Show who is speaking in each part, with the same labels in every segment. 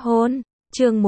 Speaker 1: hôn. Chương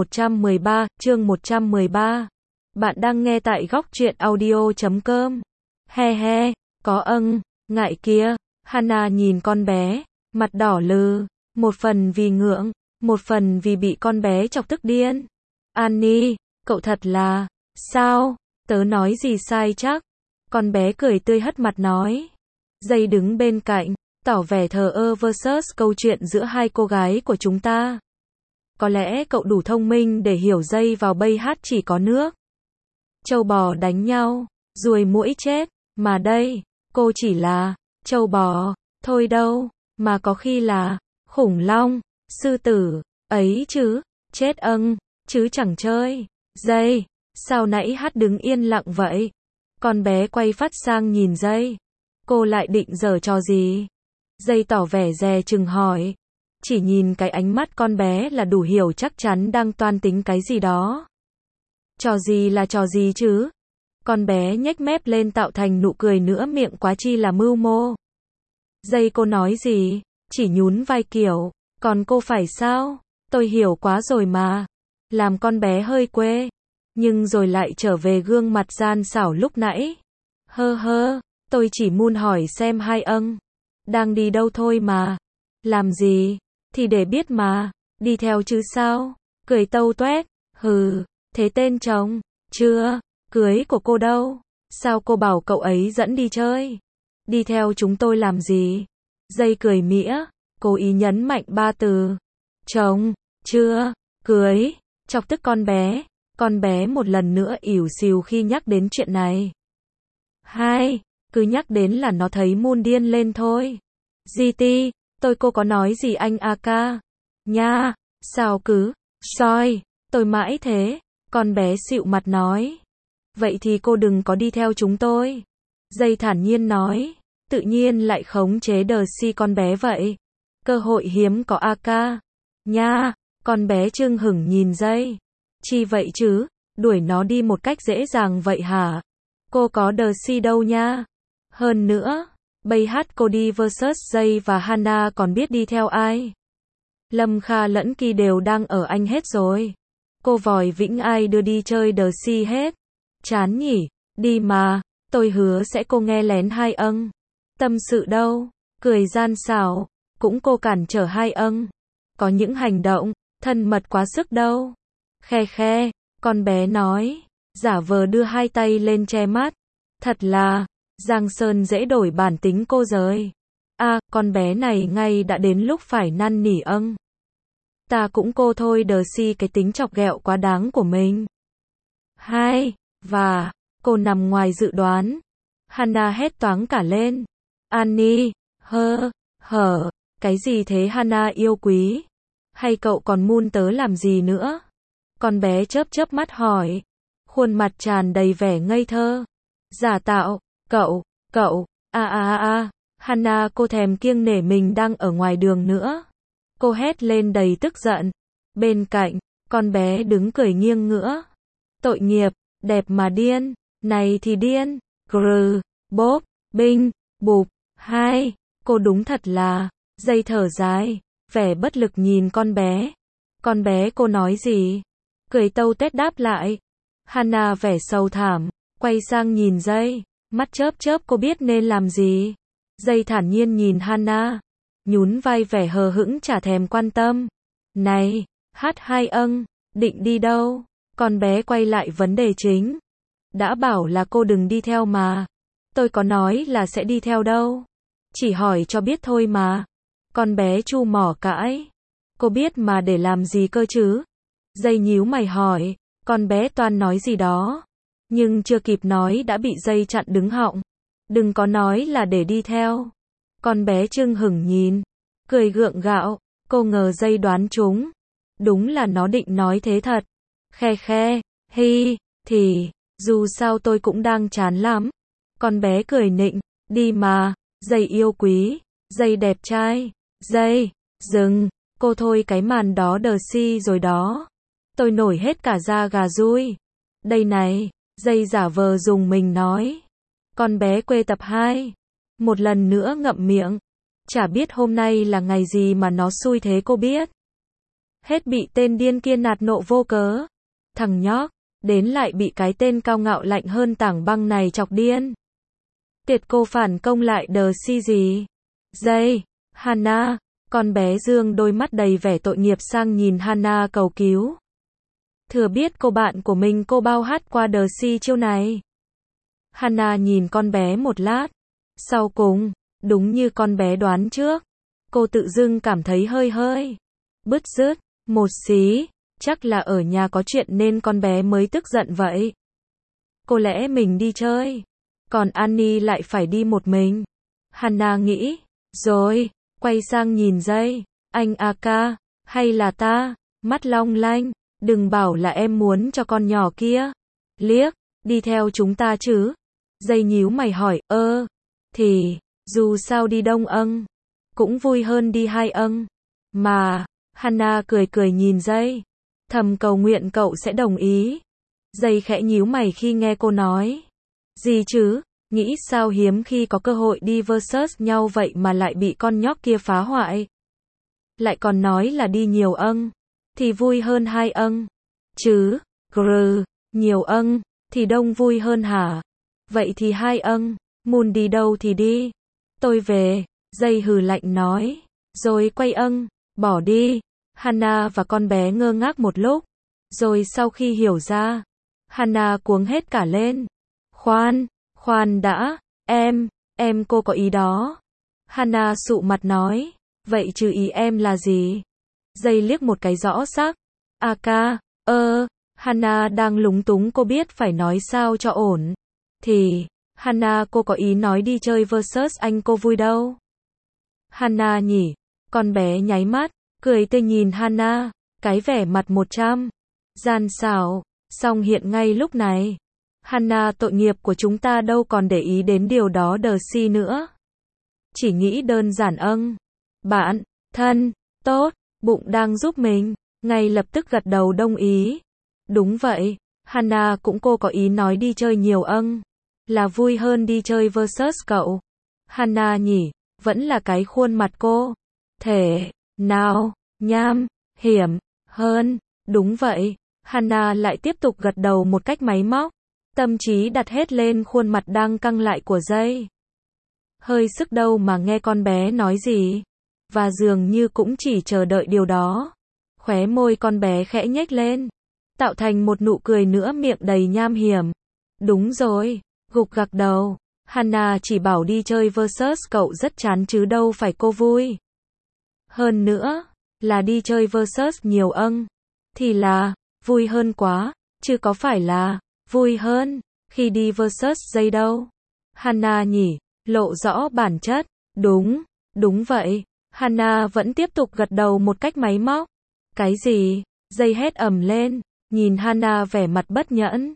Speaker 1: 113. Bạn đang nghe tại góc truyện audio.com. He he, có ngại kia. Hana nhìn con bé, mặt đỏ lừ, một phần vì ngượng, một phần vì bị con bé chọc tức điên. Annie, cậu thật là, sao, tớ nói gì sai chắc? Con bé cười tươi hất mặt nói. Dây đứng bên cạnh, tỏ vẻ thờ ơ versus câu chuyện giữa hai cô gái của chúng ta. Có lẽ cậu đủ thông minh để hiểu dây vào bay hát chỉ có nước. Trâu bò đánh nhau, ruồi muỗi chết, mà đây, cô chỉ là trâu bò, thôi đâu, mà có khi là khủng long, sư tử, ấy chứ, chết chứ chẳng chơi. Dây, sao nãy hát đứng yên lặng vậy? Con bé quay phát sang nhìn dây. Cô lại định giở trò gì? Dây tỏ vẻ dè chừng hỏi. Chỉ nhìn cái ánh mắt con bé là đủ hiểu chắc chắn đang toan tính cái gì đó. Trò gì là trò gì chứ? Con bé nhếch mép lên tạo thành nụ cười nữa miệng quá chi là mưu mô. Dây cô nói gì? Chỉ nhún vai kiểu, còn cô phải sao? Tôi hiểu quá rồi mà. Làm con bé hơi quê. Nhưng rồi lại trở về gương mặt gian xảo lúc nãy. Hơ, tôi chỉ muốn hỏi xem hai đang đi đâu thôi mà. Làm gì? Thì để biết mà. Đi theo chứ sao? Cười tâu toét. Hừ, thế tên chồng, chưa, cưới của cô đâu? Sao cô bảo cậu ấy dẫn đi chơi? Đi theo chúng tôi làm gì? Dây cười mỉa, cố ý nhấn mạnh ba từ. Chồng, chưa, cưới, chọc tức con bé. Con bé một lần nữa ỉu xìu khi nhắc đến chuyện này. Hai, cứ nhắc đến là nó thấy mun điên lên thôi. GT, cô có nói gì anh AK? Nha, sao cứ, soi, tôi mãi thế. Con bé xịu mặt nói. Vậy thì cô đừng có đi theo chúng tôi. Dây thản nhiên nói. Tự nhiên lại khống chế đờ si con bé vậy. Cơ hội hiếm có AK. Nha, con bé trưng hửng nhìn dây. Chi vậy chứ, đuổi nó đi một cách dễ dàng vậy hả? Cô có đờ si đâu nha. Hơn nữa, bây hát cô đi versus dây và Hana còn biết đi theo ai. Lâm Kha lẫn Kỳ đều đang ở anh hết rồi. Cô vòi vĩnh ai đưa đi chơi đờ si hết. Chán nhỉ, đi mà, tôi hứa sẽ cô nghe lén hai tâm sự đâu, cười gian xảo, cũng cô cản trở hai có những hành động, thân mật quá sức đâu. Khe, con bé nói, giả vờ đưa hai tay lên che mắt. Thật là, Giang Sơn dễ đổi bản tính cô rồi. Con bé này ngay đã đến lúc phải năn nỉ Ta cũng cô thôi đờ si cái tính chọc ghẹo quá đáng của mình. Hai, và, cô nằm ngoài dự đoán. Hana hét toáng cả lên. Annie, cái gì thế Hana yêu quý? Hay cậu còn mun tớ làm gì nữa? Con bé chớp mắt hỏi. Khuôn mặt tràn đầy vẻ ngây thơ. Giả tạo, cậu, Hana cô thèm kiêng nể mình đang ở ngoài đường nữa. Cô hét lên đầy tức giận. Bên cạnh, con bé đứng cười nghiêng ngữa. Tội nghiệp, đẹp mà điên, này thì điên. Grr, bốp, binh, bụp, hai, cô đúng thật là, dây thở dài, vẻ bất lực nhìn con bé. Con bé cô nói gì? Cười tâu tét đáp lại. Hana vẻ sầu thảm, quay sang nhìn dây, mắt chớp cô biết nên làm gì. Dây thản nhiên nhìn Hana, nhún vai vẻ hờ hững chả thèm quan tâm. Này, hát hai định đi đâu? Con bé quay lại vấn đề chính. Đã bảo là cô đừng đi theo mà. Tôi có nói là sẽ đi theo đâu. Chỉ hỏi cho biết thôi mà. Con bé chu mỏ cãi. Cô biết mà để làm gì cơ chứ? Dây nhíu mày hỏi. Con bé toan nói gì đó. Nhưng chưa kịp nói đã bị dây chặn đứng họng. Đừng có nói là để đi theo. Con bé trưng hửng nhìn. Cười gượng gạo. Cô ngờ dây đoán trúng. Đúng là nó định nói thế thật. Khe, thì, dù sao tôi cũng đang chán lắm. Con bé cười nịnh. Đi mà, dây yêu quý, dây đẹp trai, dây, dừng, cô thôi cái màn đó đờ si rồi đó. Tôi nổi hết cả da gà rui. Đây này, dây giả vờ dùng mình nói. Con bé quê tập 2. Một lần nữa ngậm miệng. Chả biết hôm nay là ngày gì mà nó xui thế cô biết. Hết bị tên điên kia nạt nộ vô cớ. Thằng nhóc, đến lại bị cái tên cao ngạo lạnh hơn tảng băng này chọc điên. Tiệt cô phản công lại đờ si gì? Dây, Hana, con bé dương đôi mắt đầy vẻ tội nghiệp sang nhìn Hana cầu cứu. Thừa biết cô bạn của mình cô bao hát qua đờ si chiêu này. Hana nhìn con bé một lát. Sau cùng, đúng như con bé đoán trước. Cô tự dưng cảm thấy hơi bứt rứt, một xí. Chắc là ở nhà có chuyện nên con bé mới tức giận vậy. Có lẽ mình đi chơi. Còn Annie lại phải đi một mình. Hana nghĩ. Rồi, quay sang nhìn Dây. Anh Aka, hay là ta? Mắt long lanh. Đừng bảo là em muốn cho con nhỏ kia. Liếc, đi theo chúng ta chứ? Dây nhíu mày hỏi, thì, dù sao đi đông âng. Cũng vui hơn đi hai âng. Mà, Hana cười nhìn Dây. Thầm cầu nguyện cậu sẽ đồng ý. Dây khẽ nhíu mày khi nghe cô nói. Gì chứ, nghĩ sao hiếm khi có cơ hội đi versus nhau vậy mà lại bị con nhóc kia phá hoại. Lại còn nói là đi nhiều âng. Thì vui hơn hai âng. Chứ, nhiều âng, thì đông vui hơn hả? Vậy thì hai âng, muốn đi đâu thì đi. Tôi về, Dây hừ lạnh nói. Rồi quay âng, bỏ đi. Hana và con bé ngơ ngác một lúc. Rồi sau khi hiểu ra, Hana cuống hết cả lên. Khoan đã, em cô có ý đó. Hana sụ mặt nói. Vậy chứ ý em là gì? Dây liếc một cái rõ xác. Aka, Hana đang lúng túng cô biết phải nói sao cho ổn. Thì, Hana cô có ý nói đi chơi versus anh cô vui đâu. Hana nhỉ? Con bé nháy mắt, cười tươi nhìn Hana, cái vẻ mặt 100. Gian xảo, song hiện ngay lúc này. Hana tội nghiệp của chúng ta đâu còn để ý đến điều đó đờ si nữa. Chỉ nghĩ đơn giản bạn, thân, tốt, bụng đang giúp mình, ngay lập tức gật đầu đồng ý. Đúng vậy, Hana cũng cô có ý nói đi chơi nhiều là vui hơn đi chơi versus cậu. Hana nhỉ, vẫn là cái khuôn mặt cô. Thể, nào, nham, hiểm, hơn, đúng vậy. Hana lại tiếp tục gật đầu một cách máy móc. Tâm trí đặt hết lên khuôn mặt đang căng lại của Dây. Hơi sức đâu mà nghe con bé nói gì. Và dường như cũng chỉ chờ đợi điều đó. Khóe môi con bé khẽ nhếch lên. Tạo thành một nụ cười nữa miệng đầy nham hiểm. Đúng rồi, gục gặc đầu. Hana chỉ bảo đi chơi versus cậu rất chán chứ đâu phải cô vui. Hơn nữa, là đi chơi versus nhiều thì là, vui hơn quá, chứ có phải là, vui hơn, khi đi versus Dây đâu. Hana nhỉ, lộ rõ bản chất, đúng vậy. Hana vẫn tiếp tục gật đầu một cách máy móc. Cái gì? Dây hét ầm lên, nhìn Hana vẻ mặt bất nhẫn.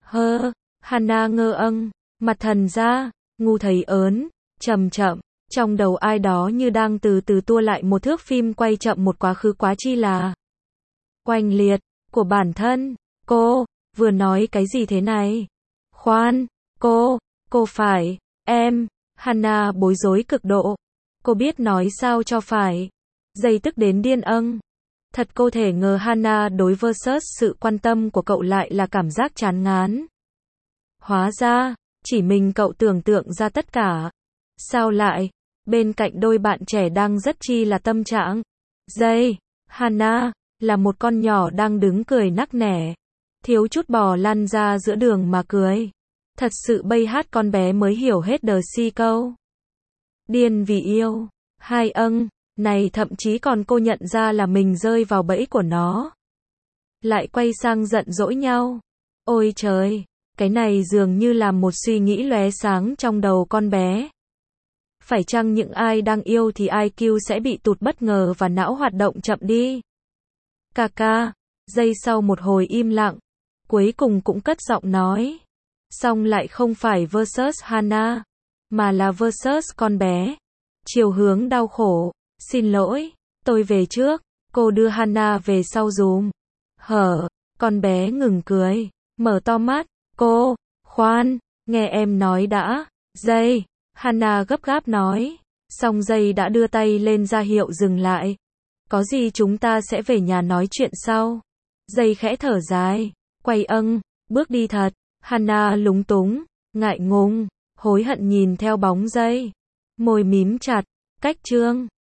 Speaker 1: Hana ngơ mặt thần ra, ngu thấy ớn, chậm, trong đầu ai đó như đang từ từ tua lại một thước phim quay chậm một quá khứ quá chi là oanh liệt, của bản thân. Cô, vừa nói cái gì thế này? Khoan, cô phải, Hana bối rối cực độ. Cô biết nói sao cho phải. Dây tức đến điên Thật cô thể ngờ Hana đối versus sự quan tâm của cậu lại là cảm giác chán ngán. Hóa ra, chỉ mình cậu tưởng tượng ra tất cả. Sao lại, bên cạnh đôi bạn trẻ đang rất chi là tâm trạng. Dây, Hana, là một con nhỏ đang đứng cười nắc nẻ. Thiếu chút bò lăn ra giữa đường mà cười. Thật sự bây hát con bé mới hiểu hết đờ si câu. Điên vì yêu. Hai này thậm chí còn cô nhận ra là mình rơi vào bẫy của nó. Lại quay sang giận dỗi nhau. Ôi trời, cái này dường như là một suy nghĩ lóe sáng trong đầu con bé. Phải chăng những ai đang yêu thì IQ sẽ bị tụt bất ngờ và não hoạt động chậm đi? Kaka, Dây sau một hồi im lặng, cuối cùng cũng cất giọng nói. Xong lại không phải versus Hana, mà là versus con bé. Chiều hướng đau khổ. Xin lỗi, tôi về trước, cô đưa Hana về sau dùm. Con bé ngừng cười, mở to mắt. Cô, khoan, nghe em nói đã. Dây, Hana gấp gáp nói. Xong Dây đã đưa tay lên ra hiệu dừng lại. Có gì chúng ta sẽ về nhà nói chuyện sau. Dây khẽ thở dài, quay bước đi thật. Hana lúng túng, ngại ngùng, hối hận nhìn theo bóng dây. Môi mím chặt, cách Trương